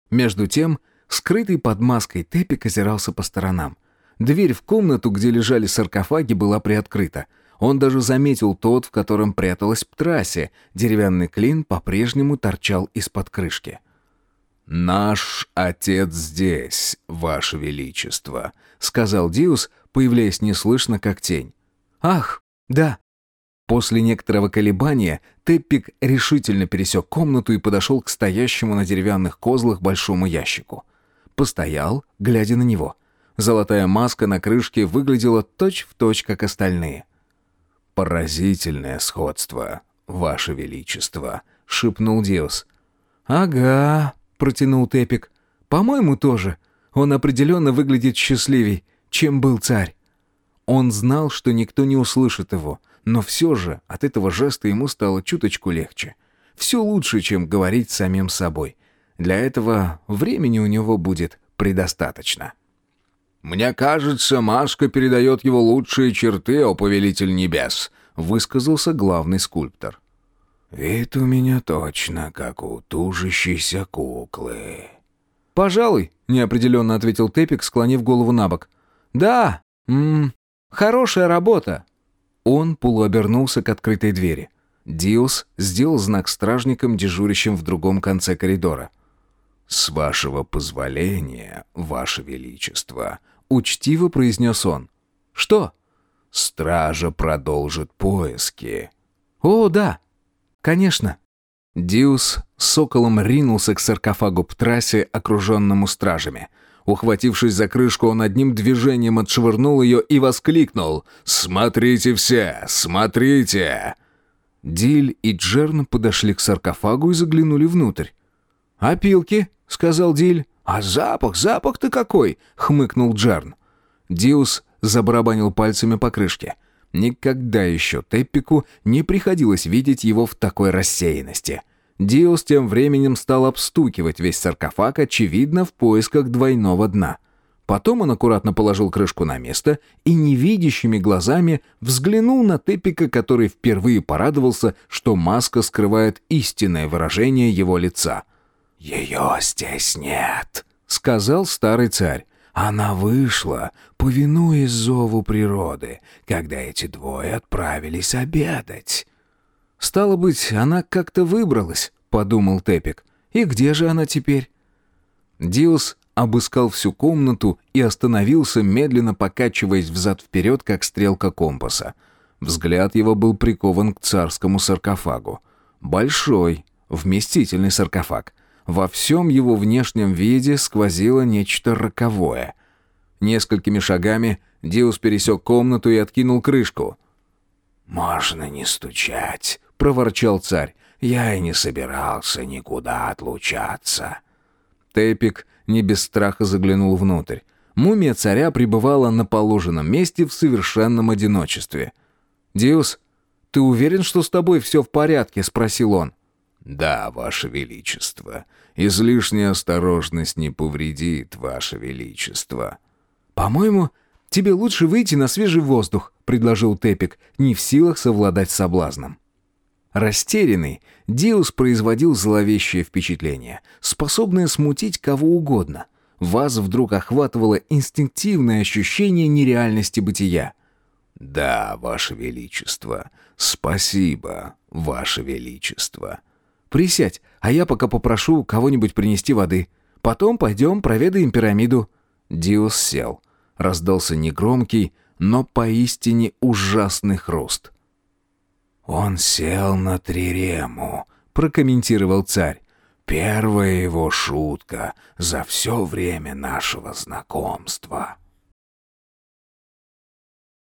Между тем, скрытый под маской Тепик озирался по сторонам. Дверь в комнату, где лежали саркофаги, была приоткрыта. Он даже заметил тот, в котором пряталась Птрасия. Деревянный клин по-прежнему торчал из-под крышки. «Наш отец здесь, Ваше Величество», — сказал Диус, появляясь неслышно, как тень. «Ах, да». После некоторого колебания Теппик решительно пересек комнату и подошел к стоящему на деревянных козлах большому ящику. Постоял, глядя на него. Золотая маска на крышке выглядела точь-в-точь, как остальные. «Поразительное сходство, Ваше Величество», — шепнул Диус. «Ага», — протянул Теппик. «По-моему, тоже. Он определенно выглядит счастливей, чем был царь». Он знал, что никто не услышит его, но все же от этого жеста ему стало чуточку легче. Все лучше, чем говорить самим собой. Для этого времени у него будет предостаточно. «Мне кажется, маска передает его лучшие черты, о повелитель небес», — высказался главный скульптор. «Вид у меня точно, как у тужащейся куклы». «Пожалуй», — неопределенно ответил Теппик, склонив голову набок. «Да, хорошая работа». Он полуобернулся к открытой двери. Диус сделал знак стражникам, дежурящим в другом конце коридора. «С вашего позволения, Ваше Величество», — учтиво произнес он. «Что?» «Стража продолжит поиски». «О, да, конечно». Диус с соколом ринулся к саркофагу Птрасси, окруженному стражами. Ухватившись за крышку, он одним движением отшвырнул ее и воскликнул: «Смотрите все! Смотрите!» Диль и Джерн подошли к саркофагу и заглянули внутрь. «Опилки», — сказал Диль. «А запах-то какой!» — хмыкнул Джерн. Диус забарабанил пальцами по крышке. Никогда еще Теппику не приходилось видеть его в такой рассеянности. Диус тем временем стал обстукивать весь саркофаг, очевидно, в поисках двойного дна. Потом он аккуратно положил крышку на место и невидящими глазами взглянул на Теппика, который впервые порадовался, что маска скрывает истинное выражение его лица. «Ее здесь нет», — сказал старый царь. «Она вышла, повинуясь зову природы, когда эти двое отправились обедать». «Стало быть, она как-то выбралась», — подумал Теппик. «И где же она теперь?» Диус обыскал всю комнату и остановился, медленно покачиваясь взад-вперед, как стрелка компаса. Взгляд его был прикован к царскому саркофагу. Большой, вместительный саркофаг. Во всем его внешнем виде сквозило нечто роковое. Несколькими шагами Диус пересек комнату и откинул крышку. «Можно не стучать», — проворчал царь. «Я и не собирался никуда отлучаться». Теппик не без страха заглянул внутрь. Мумия царя пребывала на положенном месте в совершенном одиночестве. «Диус, ты уверен, что с тобой все в порядке?» — спросил он. «Да, Ваше Величество. Излишняя осторожность не повредит, Ваше Величество». «По-моему, тебе лучше выйти на свежий воздух», — предложил Теппик, не в силах совладать с соблазном. Растерянный, Диус производил зловещее впечатление, способное смутить кого угодно. Вас вдруг охватывало инстинктивное ощущение нереальности бытия. «Да, Ваше Величество. Спасибо, Ваше Величество». «Присядь, а я пока попрошу кого-нибудь принести воды. Потом пойдем проведаем пирамиду». Диус сел. Раздался негромкий, но поистине ужасный хруст. «Он сел на трирему», — прокомментировал царь. «Первая его шутка за все время нашего знакомства».